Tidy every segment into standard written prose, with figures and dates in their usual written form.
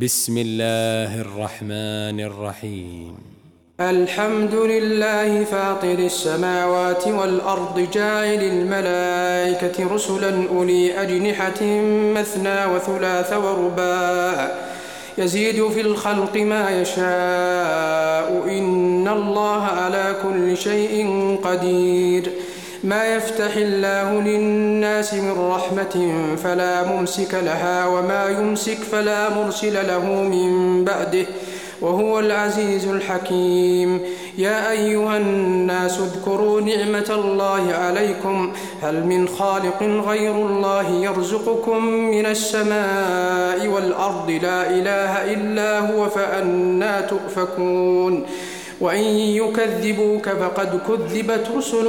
بسم الله الرحمن الرحيم. الحمد لله فاطر السماوات والأرض جاعل الملائكة رسلا أولي أجنحة مثنى وثلاث ورباع يزيد في الخلق ما يشاء إن الله على كل شيء قدير. ما يفتح الله للناس من رحمة فلا ممسك لها وما يمسك فلا مرسل له من بعده وهو العزيز الحكيم. يا أيها الناس اذكروا نعمة الله عليكم هل من خالق غير الله يرزقكم من السماء والأرض لا إله إلا هو فأنى تؤفكون. وإن يكذبوك فقد كذبت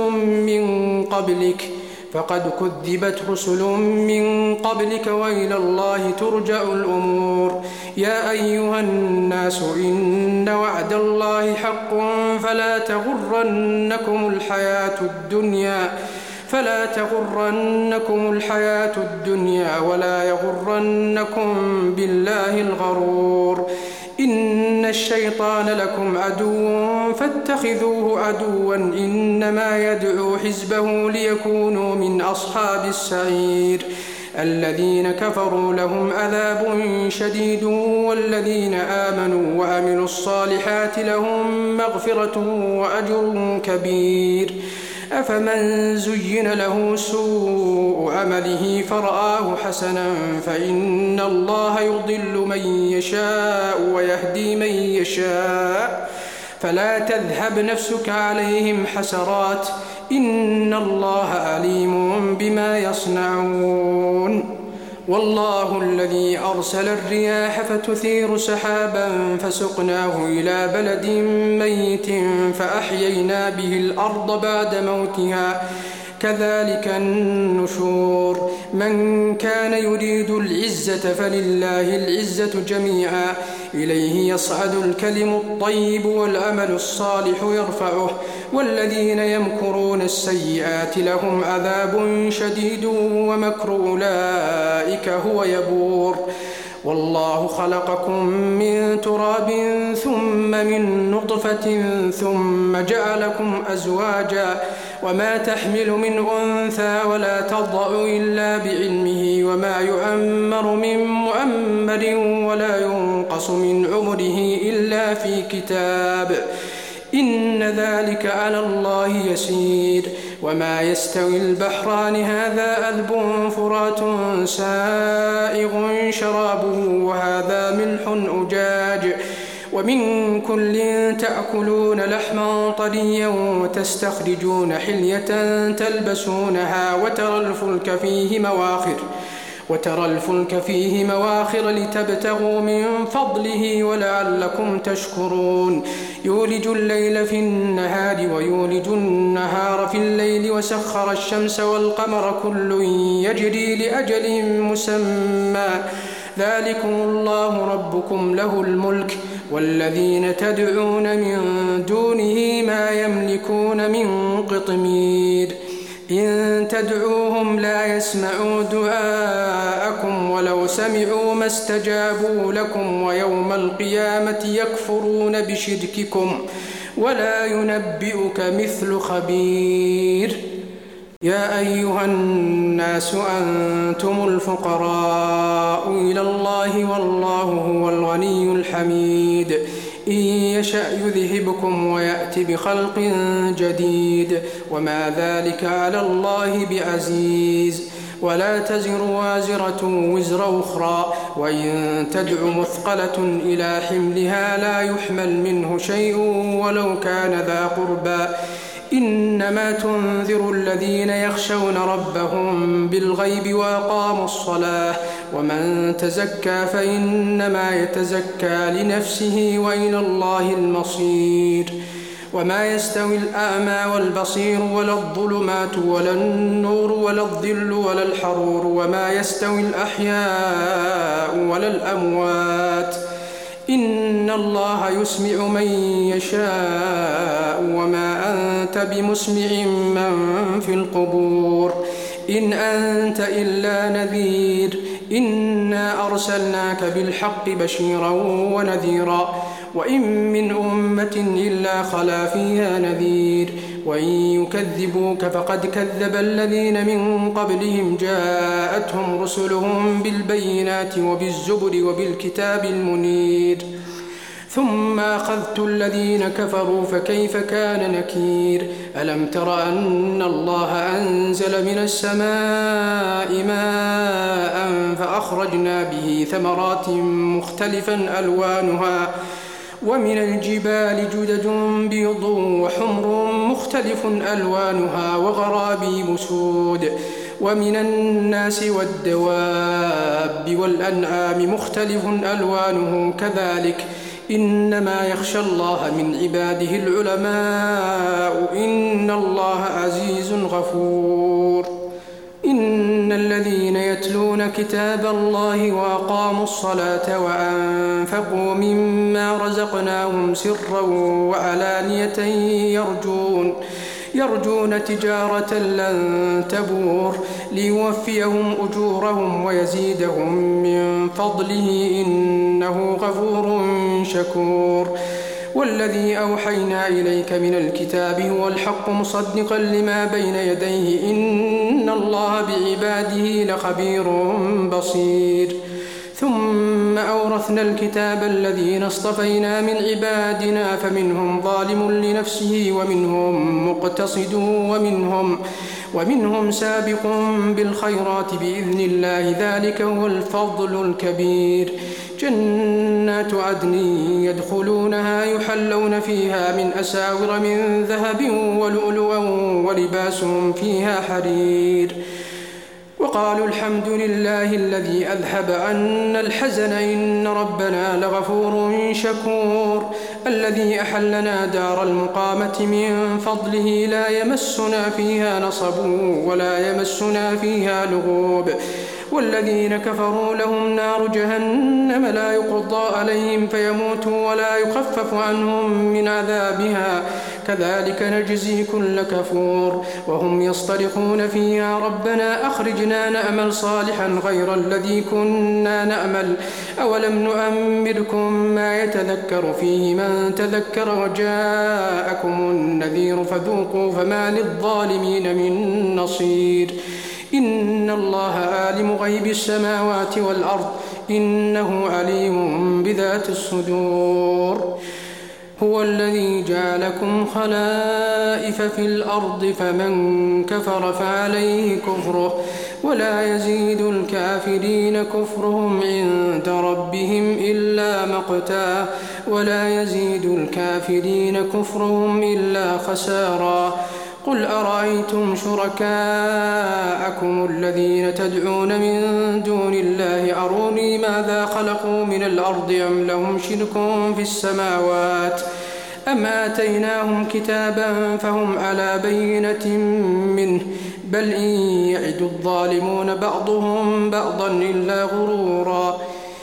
رسل من قبلك وإلى الله ترجع الأمور. يا أيها الناس إن وعد الله حق فلا تغرنكم الحياة الدنيا ولا يغرنكم بالله الغرور. إن الشيطان لكم عدو فاتخذوه عدوا إنما يدعو حزبه ليكونوا من أصحاب السعير. الذين كفروا لهم عذاب شديد والذين آمنوا وعملوا الصالحات لهم مغفرة وأجر كبير. أفمن زين له سوء عمله فرآه حسنا فإن الله يضل من يشاء ويهدي من يشاء فلا تذهب نفسك عليهم حسرات إن الله عليم بما يصنعون. والله الذي أرسل الرياح فتثير سحابا فسقناه إلى بلد ميت فأحيينا به الأرض بعد موتها كذلك النشور. من كان يريد العزة فلله العزة جميعا إليه يصعد الكلم الطيب والعمل الصالح يرفعه والذين يمكرون السيئات لهم عذاب شديد ومكر أولئك هو يبور. والله خلقكم من تراب ثم من نطفة ثم جعلكم أزواجا وما تحمل من أنثى ولا تضع إلا بعلمه وما يؤمر من مؤمر ولا ينقص من عمره إلا في كتاب إن ذلك على الله يسير. وما يستوي البحران هذا عذب فرات سائغ شرابه وهذا ملح أجاج ومن كل تأكلون لحما طريا وتستخرجون حلية تلبسونها وترى الفلك فيه مواخر لتبتغوا من فضله ولعلكم تشكرون. يولج الليل في النهار ويولج النهار في الليل وسخر الشمس والقمر كل يجري لأجل مسمى ذلكم الله ربكم له الملك والذين تدعون من دونه ما يملكون من قطمير. إن تدعوهم لا يسمعوا دعاءكم ولو سمعوا ما استجابوا لكم ويوم القيامة يكفرون بشرككم ولا ينبئك مثل خبير. يا أيها الناس أنتم الفقراء إلى الله والله هو الغني الحميد. إن يشأ يذهبكم ويأتي بخلق جديد وما ذلك على الله بعزيز. ولا تزر وازرة وزر أخرى وإن تدع مثقلة إلى حملها لا يحمل منه شيء ولو كان ذا قربى إنما تنذر الذين يخشون ربهم بالغيب وأقاموا الصلاة ومن تزكى فإنما يتزكى لنفسه وإلى الله المصير. وما يستوي الأعمى والبصير ولا الظلمات ولا النور ولا الظل ولا الحرور وما يستوي الأحياء ولا الأموات إن الله يسمع من يشاء وما أنت بمسمع من في القبور إن أنت إلا نذير إنا أرسلناك بالحق بشيرا ونذيرا وإن من أمة إلا خلا فيها نذير وإن يكذبوك فقد كذب الذين من قبلهم جاءتهم رسلهم بالبينات وبالزبر وبالكتاب المنير ثم أخذت الذين كفروا فكيف كان نكير ألم تر أن الله أنزل من السماء ماء فأخرجنا به ثمرات مختلفا ألوانها ومن الجبال جدد بيض وحمر مختلف ألوانها وغرابيب سود ومن الناس والدواب والأنعام مختلف ألوانه كذلك إنما يخشى الله من عباده العلماء إن الله عزيز غفور إن الذين يتلون كتاب الله وأقاموا الصلاة وأنفقوا مما رزقناهم سرا وعلانية يرجون تجارة لن تبور ليوفيهم أجورهم ويزيدهم من فضله إنه غفور شكور والذي أوحينا إليك من الكتاب هو الحق مصدقا لما بين يديه إن الله بعباده لخبير بصير ثم أورثنا الكتاب الذين اصطفينا من عبادنا فمنهم ظالم لنفسه ومنهم مقتصد ومنهم سابق بالخيرات بإذن الله ذلك هو الفضل الكبير جنات عدن يدخلونها يحلون فيها من أساور من ذهب ولؤلؤا ولباسهم فيها حرير وقالوا الحمد لله الذي أذهب عنا الحزن إن ربنا لغفور شكور الذي أحلنا دار المقامة من فضله لا يمسنا فيها نصب ولا يمسنا فيها لغوب والذين كفروا لهم نار جهنم لا يقضى عليهم فيموتوا ولا يخفف عنهم من عذابها كذلك نجزي كل كفور وهم يصطرخون فيها ربنا أخرجنا نعمل صالحا غير الذي كنا نعمل أولم نؤمركم ما يتذكر فيه من تذكر وجاءكم النذير فذوقوا فما للظالمين من نصير إن الله عالم غيب السماوات والأرض إنه عليم بذات الصدور هو الذي جعلكم خلائف في الأرض فمن كفر فعليه كفره ولا يزيد الكافرين كفرهم عند ربهم إلا مقتا ولا يزيد الكافرين كفرهم إلا خسارا قل أرأيتم شركاءكم الذين تدعون من دون الله أروني ماذا خلقوا من الأرض أم لهم شرك في السماوات أم آتيناهم كتابا فهم على بينة منه بل إن يعد الظالمون بعضهم بعضا إلا غرورا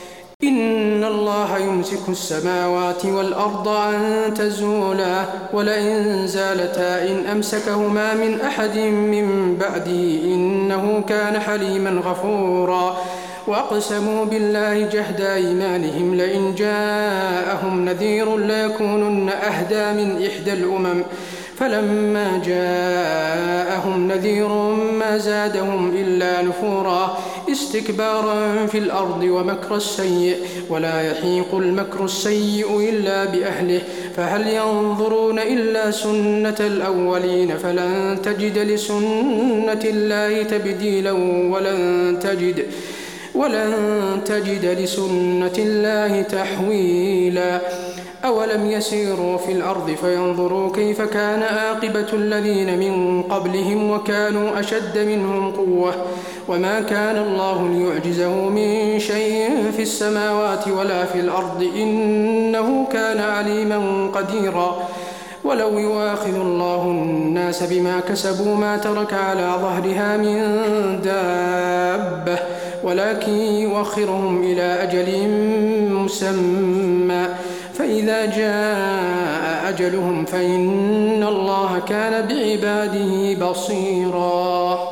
إن الله يمسك السماوات والأرض أن تزولا ولئن زالتا إن أمسكهما من أحد من بعده إنه كان حليما غفورا وأقسموا بالله جهد أيمانهم لئن جاءهم نذير ليكونن أهدى من إحدى الأمم فلما جاءهم نذير ما زادهم إلا نفورا استكبارا في الأرض ومكر السيء ولا يحيق المكر السيء إلا بأهله فهل ينظرون إلا سنة الأولين فلن تجد لسنة الله تبديلا ولن تجد لسنة الله تحويلا أولم يسيروا في الأرض فينظروا كيف كان عاقبة الذين من قبلهم وكانوا أشد منهم قوة وما كان الله ليعجزه من شيء في السماوات ولا في الأرض إنه كان عليما قديرا ولو يؤاخذ الله الناس بما كسبوا ما ترك على ظهرها من دابة ولكن يؤخرهم إلى أجل مسمى فإذا جاء أجلهم فإن الله كان بعباده بصيرا